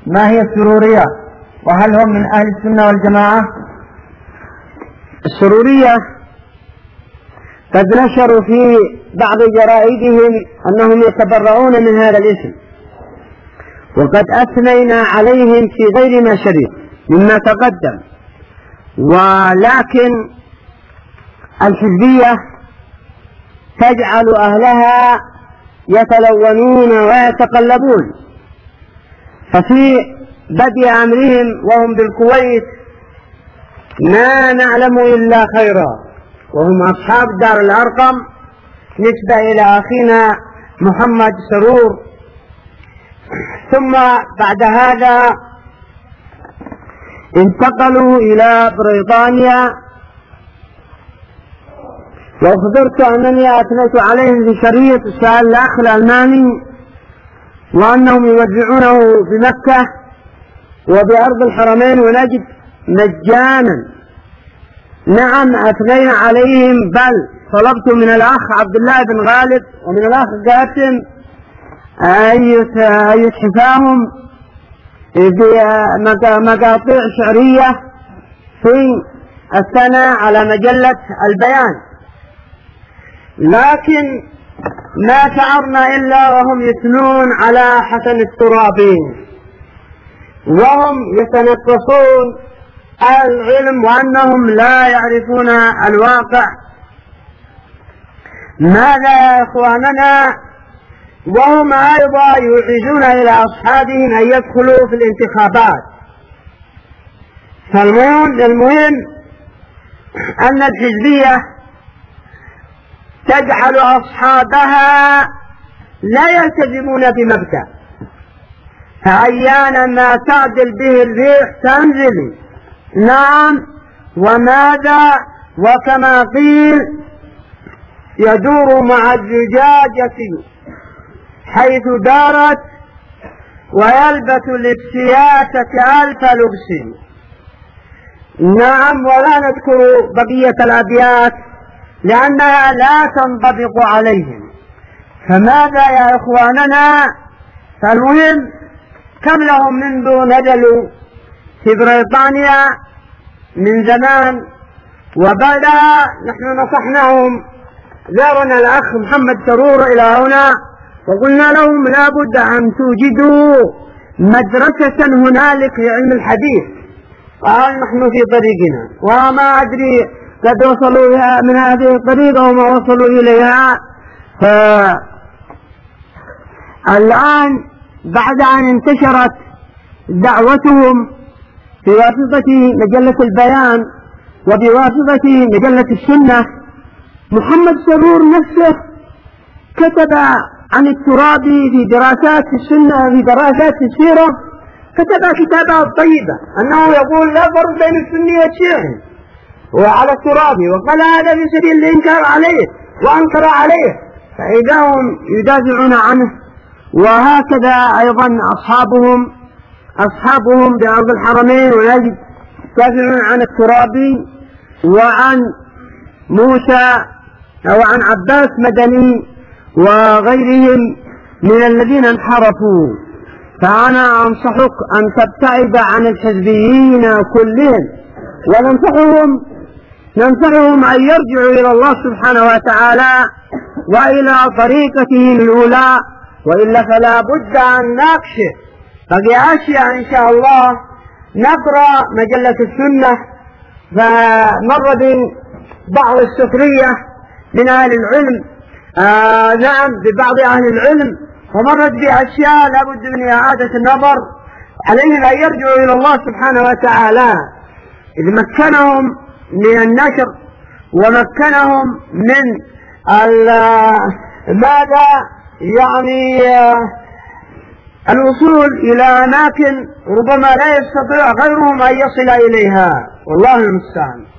ما هي السرورية؟ وهل هم من أهل السنة والجماعة؟ السرورية قد نشروا في بعض جرائدهم أنهم يتبرؤون من هذا الاسم، وقد أثنينا عليهم في غير ما شريط مما تقدم، ولكن الحزبية تجعل أهلها يتلونون ويتقلبون. ففي بدء أمرهم وهم بالكويت ما نعلم إلا خيرا، وهم أصحاب دار الأرقم نسبة إلى أخينا محمد سرور. ثم بعد هذا انتقلوا إلى بريطانيا، وأخبرت أنني أثنيت عليهم في شريط سأل الأخ الألماني وأنهم يوزعونه بمكة وبأرض الحرمين ونجد مجانا. نعم أثنينا عليهم، بل طلبت من الأخ عبد الله بن غالب ومن الأخ قاسم أن يتحفاهم بمقاطع شعرية في الثناء على مجلة البيان، لكن ما شعرنا إلا وهم يثنون على حسن الترابي وهم يتنقصون العلم وأنهم لا يعرفون الواقع. ماذا يا إخواننا؟ وهم أيضا يعيدون إلى أصحابهم أن يدخلوا في الانتخابات. فالمهم أن الحزبية تجعل أصحابها لا يلتزمون بمبدأ، فأحيانا ما تعدل به الريح تنزل. نعم، وماذا؟ وكما قيل يدور مع الزجاجة حيث دارت ويلبس للسياسة ألف لبس. نعم، ولا نذكر بقية الأبيات لأنها لا تنطبق عليهم. فماذا يا إخواننا؟ فالمهم كم لهم منذ نزلوا في بريطانيا من زمان، وبعدها نحن نصحناهم. زارنا الأخ محمد سرور إلى هنا وقلنا لهم لا بد أن توجدوا مدرسة هنالك لعلم الحديث. قال نحن في طريقنا، وما أدري قد وصلوا من هذه الطريقة وما وصلوا إليها. فالآن بعد أن انتشرت دعوتهم بواسطة مجلة البيان وبواسطة مجلة السنة، محمد سرور نفسه كتب عن الترابي في دراسات السنة في دراسات السيرة، كتب كتابه الطيبة أنه يقول لا فرق بين السني والشيعي وعلى الترابي، وقال هذا في سبيل الإنكار عليه وأنكر عليه، فإذا هم يدافعون عنه. وهكذا أيضا أصحابهم بأرض الحرمين ونجد يدافعون عن الترابي وعن موسى وعن عباس مدني وغيرهم من الذين انحرفوا. فأنا أنصحك أن تبتعد عن الحزبيين كلهم، وننصحهم أن يرجعوا إلى الله سبحانه وتعالى وإلى طريقته الأولى، وإلا فلا بد أن نكشف بقي أشياء إن شاء الله. نقرأ مجلة السنة، فمر ببعض السخرية من أهل العلم، نعم ببعض أهل العلم، ومرت بأشياء لا بد من إعادة النظر. عليهم أن يرجعوا إلى الله سبحانه وتعالى إذ مكنهم من النشر ومكنهم من ماذا يعني الوصول إلى أماكن ربما لا يستطيع غيرهم أن يصل إليها، والله المستعان.